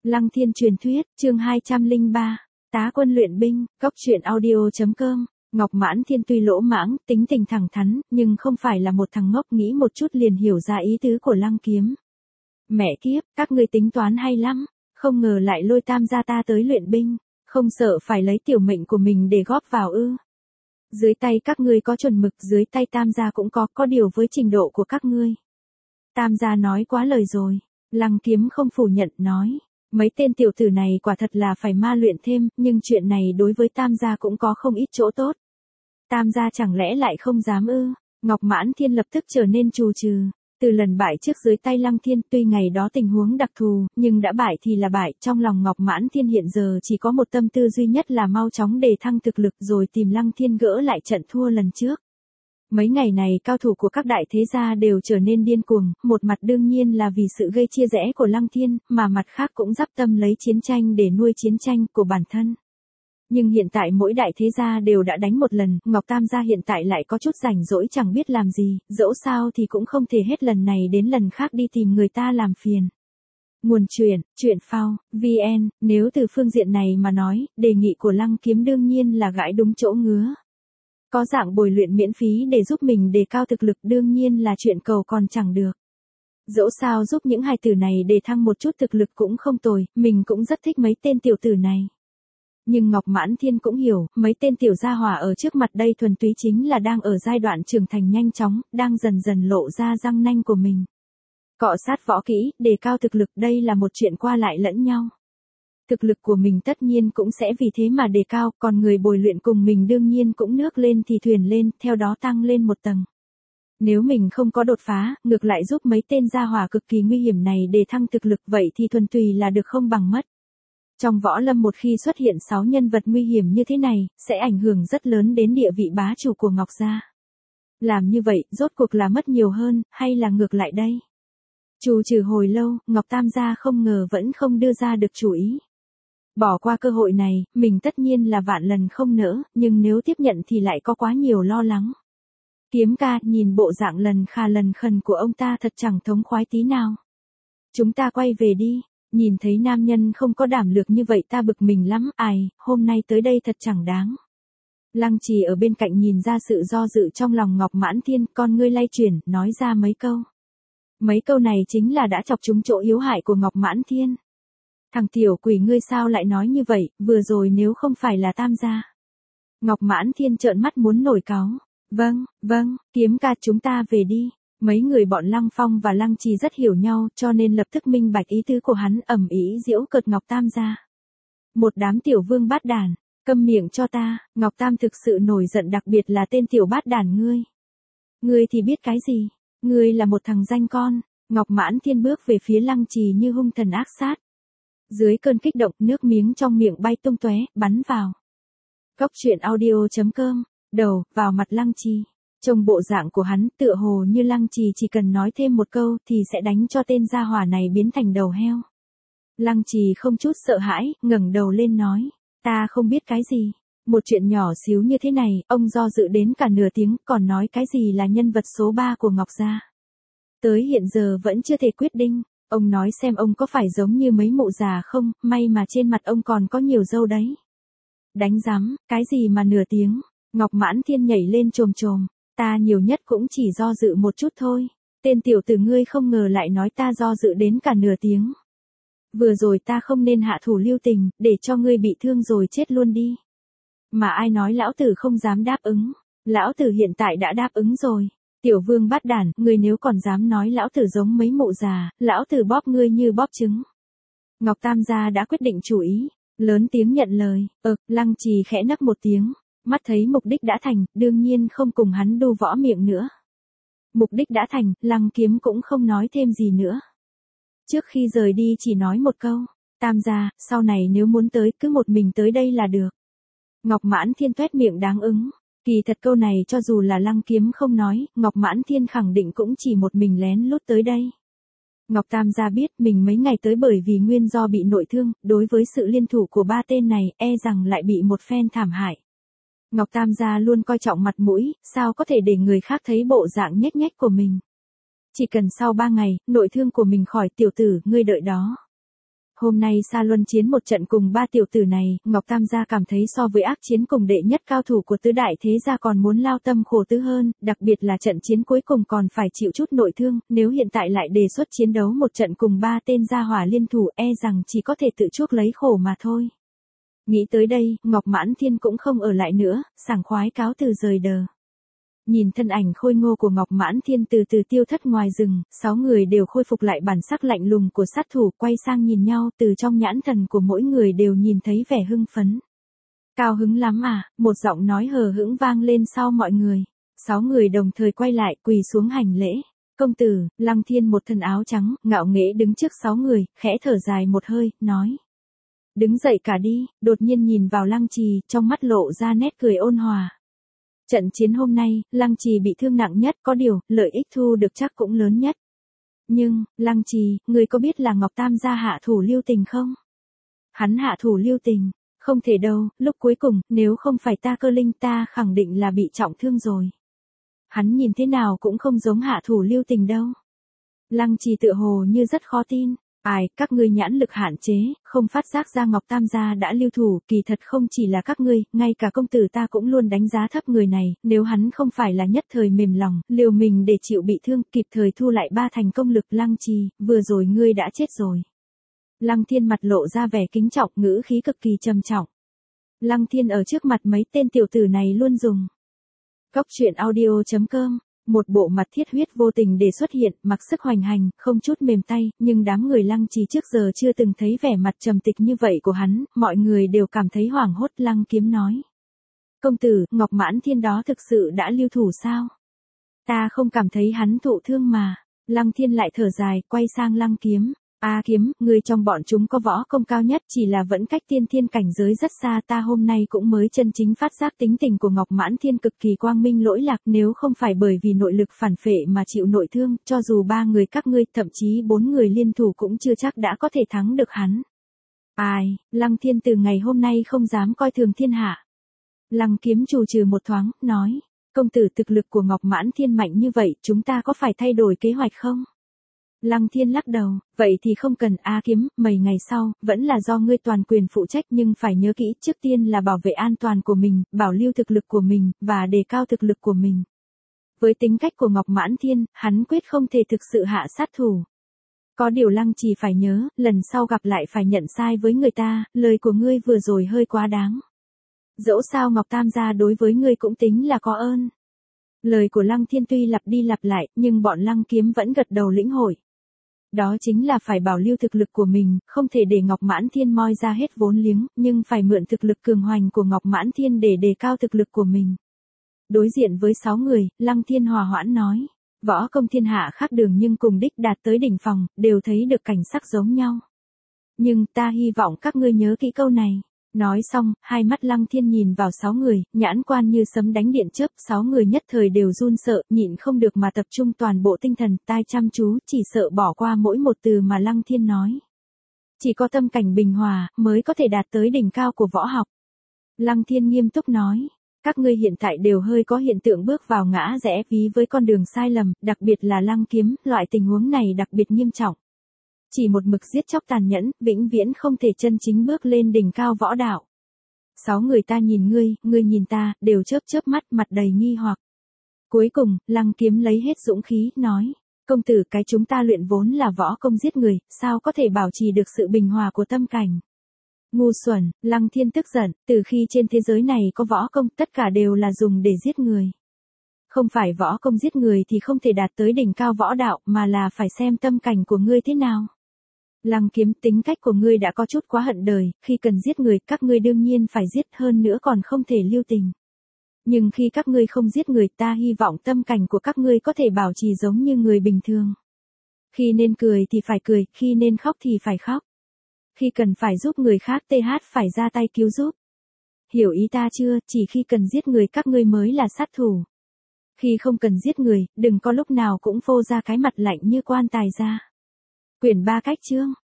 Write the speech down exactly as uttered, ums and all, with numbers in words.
Lăng Thiên truyền thuyết, chương hai trăm lẻ ba, tá quân luyện binh, cốc truyện audio.com. Ngọc Mãn Thiên tuy lỗ mãng, tính tình thẳng thắn, nhưng không phải là một thằng ngốc nghĩ một chút liền hiểu ra ý tứ của Lăng Kiếm. Mẹ kiếp, các ngươi tính toán hay lắm, không ngờ lại lôi Tam gia ta tới luyện binh, không sợ phải lấy tiểu mệnh của mình để góp vào ư? Dưới tay các ngươi có chuẩn mực, dưới tay Tam gia cũng có, có điều với trình độ của các ngươi. Tam gia nói quá lời rồi. Lăng Kiếm không phủ nhận, nói. Mấy tên tiểu tử này quả thật là phải ma luyện thêm, nhưng chuyện này đối với Tam gia cũng có không ít chỗ tốt. Tam gia chẳng lẽ lại không dám ư? Ngọc Mãn Thiên lập tức trở nên trù trừ. Từ lần bại trước dưới tay Lăng Thiên, tuy ngày đó tình huống đặc thù, nhưng đã bại thì là bại. Trong lòng Ngọc Mãn Thiên hiện giờ chỉ có một tâm tư duy nhất là mau chóng đề thăng thực lực rồi tìm Lăng Thiên gỡ lại trận thua lần trước. Mấy ngày này cao thủ của các đại thế gia đều trở nên điên cuồng, một mặt đương nhiên là vì sự gây chia rẽ của Lăng Thiên, mà mặt khác cũng dắp tâm lấy chiến tranh để nuôi chiến tranh của bản thân. Nhưng hiện tại mỗi đại thế gia đều đã đánh một lần, Ngọc Tam gia hiện tại lại có chút rảnh rỗi chẳng biết làm gì, dẫu sao thì cũng không thể hết lần này đến lần khác đi tìm người ta làm phiền. Nguồn truyện, truyện phao, vê en, nếu từ phương diện này mà nói, đề nghị của Lăng Kiếm đương nhiên là gãi đúng chỗ ngứa. Có dạng bồi luyện miễn phí để giúp mình đề cao thực lực đương nhiên là chuyện cầu còn chẳng được. Dẫu sao giúp những hài tử này đề thăng một chút thực lực cũng không tồi, mình cũng rất thích mấy tên tiểu tử này. Nhưng Ngọc Mãn Thiên cũng hiểu, mấy tên tiểu gia hỏa ở trước mặt đây thuần túy chính là đang ở giai đoạn trưởng thành nhanh chóng, đang dần dần lộ ra răng nanh của mình. Cọ sát võ kỹ, đề cao thực lực đây là một chuyện qua lại lẫn nhau. Thực lực của mình tất nhiên cũng sẽ vì thế mà đề cao, còn người bồi luyện cùng mình đương nhiên cũng nước lên thì thuyền lên, theo đó tăng lên một tầng. Nếu mình không có đột phá, ngược lại giúp mấy tên gia hỏa cực kỳ nguy hiểm này đề thăng thực lực vậy thì thuần tùy là được không bằng mất. Trong võ lâm một khi xuất hiện sáu nhân vật nguy hiểm như thế này, sẽ ảnh hưởng rất lớn đến địa vị bá chủ của Ngọc gia. Làm như vậy, rốt cuộc là mất nhiều hơn, hay là ngược lại đây? Trù trừ hồi lâu, Ngọc Tam gia không ngờ vẫn không đưa ra được chủ ý. Bỏ qua cơ hội này, mình tất nhiên là vạn lần không nỡ, nhưng nếu tiếp nhận thì lại có quá nhiều lo lắng. Kiếm ca, nhìn bộ dạng lần khà lần khần của ông ta thật chẳng thống khoái tí nào. Chúng ta quay về đi, nhìn thấy nam nhân không có đảm lược như vậy ta bực mình lắm, ai, hôm nay tới đây thật chẳng đáng. Lăng Trì ở bên cạnh nhìn ra sự do dự trong lòng Ngọc Mãn Thiên, con ngươi lay chuyển, nói ra mấy câu. Mấy câu này chính là đã chọc trúng chỗ yếu hại của Ngọc Mãn Thiên. Thằng tiểu quỷ ngươi sao lại nói như vậy, vừa rồi nếu không phải là Tam gia. Ngọc Mãn Thiên trợn mắt muốn nổi cáu. Vâng, vâng, Kiếm ca chúng ta về đi. Mấy người bọn Lăng Phong và Lăng Trì rất hiểu nhau cho nên lập tức minh bạch ý tứ của hắn, ầm ĩ giễu cợt Ngọc Tam gia. Một đám tiểu vương bát đàn, câm miệng cho ta, Ngọc Tam thực sự nổi giận đặc biệt là tên tiểu bát đàn ngươi. Ngươi thì biết cái gì, ngươi là một thằng danh con. Ngọc Mãn Thiên bước về phía Lăng Trì như hung thần ác sát. Dưới cơn kích động, nước miếng trong miệng bay tung tóe, bắn vào. Cốc truyện audio.com, đầu, vào mặt Lăng Trì. Trông bộ dạng của hắn tựa hồ như Lăng Trì chỉ cần nói thêm một câu thì sẽ đánh cho tên gia hỏa này biến thành đầu heo. Lăng Trì không chút sợ hãi, ngẩng đầu lên nói, ta không biết cái gì. Một chuyện nhỏ xíu như thế này, ông do dự đến cả nửa tiếng, còn nói cái gì là nhân vật số ba của Ngọc gia. Tới hiện giờ vẫn chưa thể quyết định. Ông nói xem ông có phải giống như mấy mụ già không, may mà trên mặt ông còn có nhiều râu đấy. Đánh rắm, cái gì mà nửa tiếng, Ngọc Mãn Thiên nhảy lên chồm chồm, ta nhiều nhất cũng chỉ do dự một chút thôi, tên tiểu tử ngươi không ngờ lại nói ta do dự đến cả nửa tiếng. Vừa rồi ta không nên hạ thủ lưu tình, để cho ngươi bị thương rồi chết luôn đi. Mà ai nói lão tử không dám đáp ứng, lão tử hiện tại đã đáp ứng rồi. Tiểu vương bát đản, ngươi nếu còn dám nói lão tử giống mấy mụ già, lão tử bóp ngươi như bóp trứng. Ngọc Tam gia đã quyết định chủ ý, lớn tiếng nhận lời, ờ, Lăng Trì khẽ nấc một tiếng, mắt thấy mục đích đã thành, đương nhiên không cùng hắn đu võ miệng nữa. Mục đích đã thành, Lăng Kiếm cũng không nói thêm gì nữa. Trước khi rời đi chỉ nói một câu, Tam gia, sau này nếu muốn tới cứ một mình tới đây là được. Ngọc Mãn Thiên toét miệng đáng ứng. Kỳ thật câu này cho dù là Lăng Kiếm không nói, Ngọc Mãn Thiên khẳng định cũng chỉ một mình lén lút tới đây. Ngọc Tam gia biết mình mấy ngày tới bởi vì nguyên do bị nội thương, đối với sự liên thủ của ba tên này, e rằng lại bị một phen thảm hại. Ngọc Tam gia luôn coi trọng mặt mũi, sao có thể để người khác thấy bộ dạng nhếch nhếch của mình. Chỉ cần sau ba ngày, nội thương của mình khỏi, tiểu tử, ngươi đợi đó. Hôm nay Sa Luân chiến một trận cùng ba tiểu tử này, Ngọc Tam gia cảm thấy so với ác chiến cùng đệ nhất cao thủ của tứ đại thế gia còn muốn lao tâm khổ tứ hơn, đặc biệt là trận chiến cuối cùng còn phải chịu chút nội thương, nếu hiện tại lại đề xuất chiến đấu một trận cùng ba tên gia hỏa liên thủ e rằng chỉ có thể tự chuốc lấy khổ mà thôi. Nghĩ tới đây, Ngọc Mãn Thiên cũng không ở lại nữa, sảng khoái cáo từ rời đờ. Nhìn thân ảnh khôi ngô của Ngọc Mãn Thiên từ từ tiêu thất ngoài rừng, sáu người đều khôi phục lại bản sắc lạnh lùng của sát thủ, quay sang nhìn nhau, từ trong nhãn thần của mỗi người đều nhìn thấy vẻ hưng phấn. Cao hứng lắm à, một giọng nói hờ hững vang lên sau mọi người. Sáu người đồng thời quay lại, quỳ xuống hành lễ. Công tử, Lăng Thiên một thân áo trắng, ngạo nghễ đứng trước sáu người, khẽ thở dài một hơi, nói. Đứng dậy cả đi, đột nhiên nhìn vào Lăng Trì, trong mắt lộ ra nét cười ôn hòa. Trận chiến hôm nay, Lăng Trì bị thương nặng nhất, có điều, lợi ích thu được chắc cũng lớn nhất. Nhưng, Lăng Trì, người có biết là Ngọc Tam gia hạ thủ lưu tình không? Hắn hạ thủ lưu tình, không thể đâu, lúc cuối cùng, nếu không phải ta Cơ Linh ta khẳng định là bị trọng thương rồi. Hắn nhìn thế nào cũng không giống hạ thủ lưu tình đâu. Lăng Trì tựa hồ như rất khó tin. Ai, các ngươi nhãn lực hạn chế, không phát giác ra Ngọc Tam gia đã lưu thủ, kỳ thật không chỉ là các ngươi, ngay cả công tử ta cũng luôn đánh giá thấp người này, nếu hắn không phải là nhất thời mềm lòng, liều mình để chịu bị thương, kịp thời thu lại ba thành công lực. Lăng Trì, vừa rồi ngươi đã chết rồi. Lăng Thiên mặt lộ ra vẻ kính trọng, ngữ khí cực kỳ trầm trọng. Lăng Thiên ở trước mặt mấy tên tiểu tử này luôn dùng. Cóc truyện audio chấm com. Một bộ mặt thiết huyết vô tình để xuất hiện, mặc sức hoành hành, không chút mềm tay, nhưng đám người Lăng Trì trước giờ chưa từng thấy vẻ mặt trầm tịch như vậy của hắn, mọi người đều cảm thấy hoảng hốt. Lăng Kiếm nói. Công tử, Ngọc Mãn Thiên đó thực sự đã lưu thủ sao? Ta không cảm thấy hắn thụ thương mà. Lăng Thiên lại thở dài, quay sang Lăng Kiếm. A Kiếm, người trong bọn chúng có võ công cao nhất, chỉ là vẫn cách tiên thiên cảnh giới rất xa, ta hôm nay cũng mới chân chính phát giác tính tình của Ngọc Mãn Thiên cực kỳ quang minh lỗi lạc, nếu không phải bởi vì nội lực phản phệ mà chịu nội thương, cho dù ba người các ngươi, thậm chí bốn người liên thủ cũng chưa chắc đã có thể thắng được hắn. Ai, Lăng Thiên từ ngày hôm nay không dám coi thường thiên hạ. Lăng Kiếm trù trừ một thoáng, nói, công tử thực lực của Ngọc Mãn Thiên mạnh như vậy, chúng ta có phải thay đổi kế hoạch không? Lăng Thiên lắc đầu, vậy thì không cần. A Kiếm, mấy ngày sau, vẫn là do ngươi toàn quyền phụ trách, nhưng phải nhớ kỹ, trước tiên là bảo vệ an toàn của mình, bảo lưu thực lực của mình, và đề cao thực lực của mình. Với tính cách của Ngọc Mãn Thiên, hắn quyết không thể thực sự hạ sát thủ. Có điều Lăng Trì phải nhớ, lần sau gặp lại phải nhận sai với người ta, lời của ngươi vừa rồi hơi quá đáng. Dẫu sao Ngọc Tam gia đối với ngươi cũng tính là có ơn. Lời của Lăng Thiên tuy lặp đi lặp lại, nhưng bọn Lăng Kiếm vẫn gật đầu lĩnh hội. Đó chính là phải bảo lưu thực lực của mình, không thể để Ngọc Mãn Thiên moi ra hết vốn liếng, nhưng phải mượn thực lực cường hoành của Ngọc Mãn Thiên để đề cao thực lực của mình. Đối diện với sáu người, Lăng Thiên hòa hoãn nói, võ công thiên hạ khác đường nhưng cùng đích đạt tới đỉnh phòng, đều thấy được cảnh sắc giống nhau. Nhưng ta hy vọng các ngươi nhớ kỹ câu này. Nói xong, hai mắt Lăng Thiên nhìn vào sáu người, nhãn quan như sấm đánh điện chớp, sáu người nhất thời đều run sợ, nhịn không được mà tập trung toàn bộ tinh thần, tai chăm chú, chỉ sợ bỏ qua mỗi một từ mà Lăng Thiên nói. Chỉ có tâm cảnh bình hòa, mới có thể đạt tới đỉnh cao của võ học. Lăng Thiên nghiêm túc nói, các ngươi hiện tại đều hơi có hiện tượng bước vào ngã rẽ ví với con đường sai lầm, đặc biệt là Lăng Kiếm, loại tình huống này đặc biệt nghiêm trọng. Chỉ một mực giết chóc tàn nhẫn, vĩnh viễn không thể chân chính bước lên đỉnh cao võ đạo. Sáu người ta nhìn ngươi, ngươi nhìn ta, đều chớp chớp mắt, mặt đầy nghi hoặc. Cuối cùng, Lăng Kiếm lấy hết dũng khí, nói, công tử, cái chúng ta luyện vốn là võ công giết người, sao có thể bảo trì được sự bình hòa của tâm cảnh. Ngu xuẩn. Lăng Thiên tức giận, từ khi trên thế giới này có võ công, tất cả đều là dùng để giết người. Không phải võ công giết người thì không thể đạt tới đỉnh cao võ đạo, mà là phải xem tâm cảnh của ngươi thế nào. Lăng Kiếm, tính cách của ngươi đã có chút quá hận đời, khi cần giết người, các ngươi đương nhiên phải giết, hơn nữa còn không thể lưu tình. Nhưng khi các ngươi không giết người, ta hy vọng tâm cảnh của các ngươi có thể bảo trì giống như người bình thường. Khi nên cười thì phải cười, khi nên khóc thì phải khóc. Khi cần phải giúp người khác th phải ra tay cứu giúp. Hiểu ý ta chưa, chỉ khi cần giết người các ngươi mới là sát thủ. Khi không cần giết người, đừng có lúc nào cũng phô ra cái mặt lạnh như quan tài ra. Quyển ba cách chương.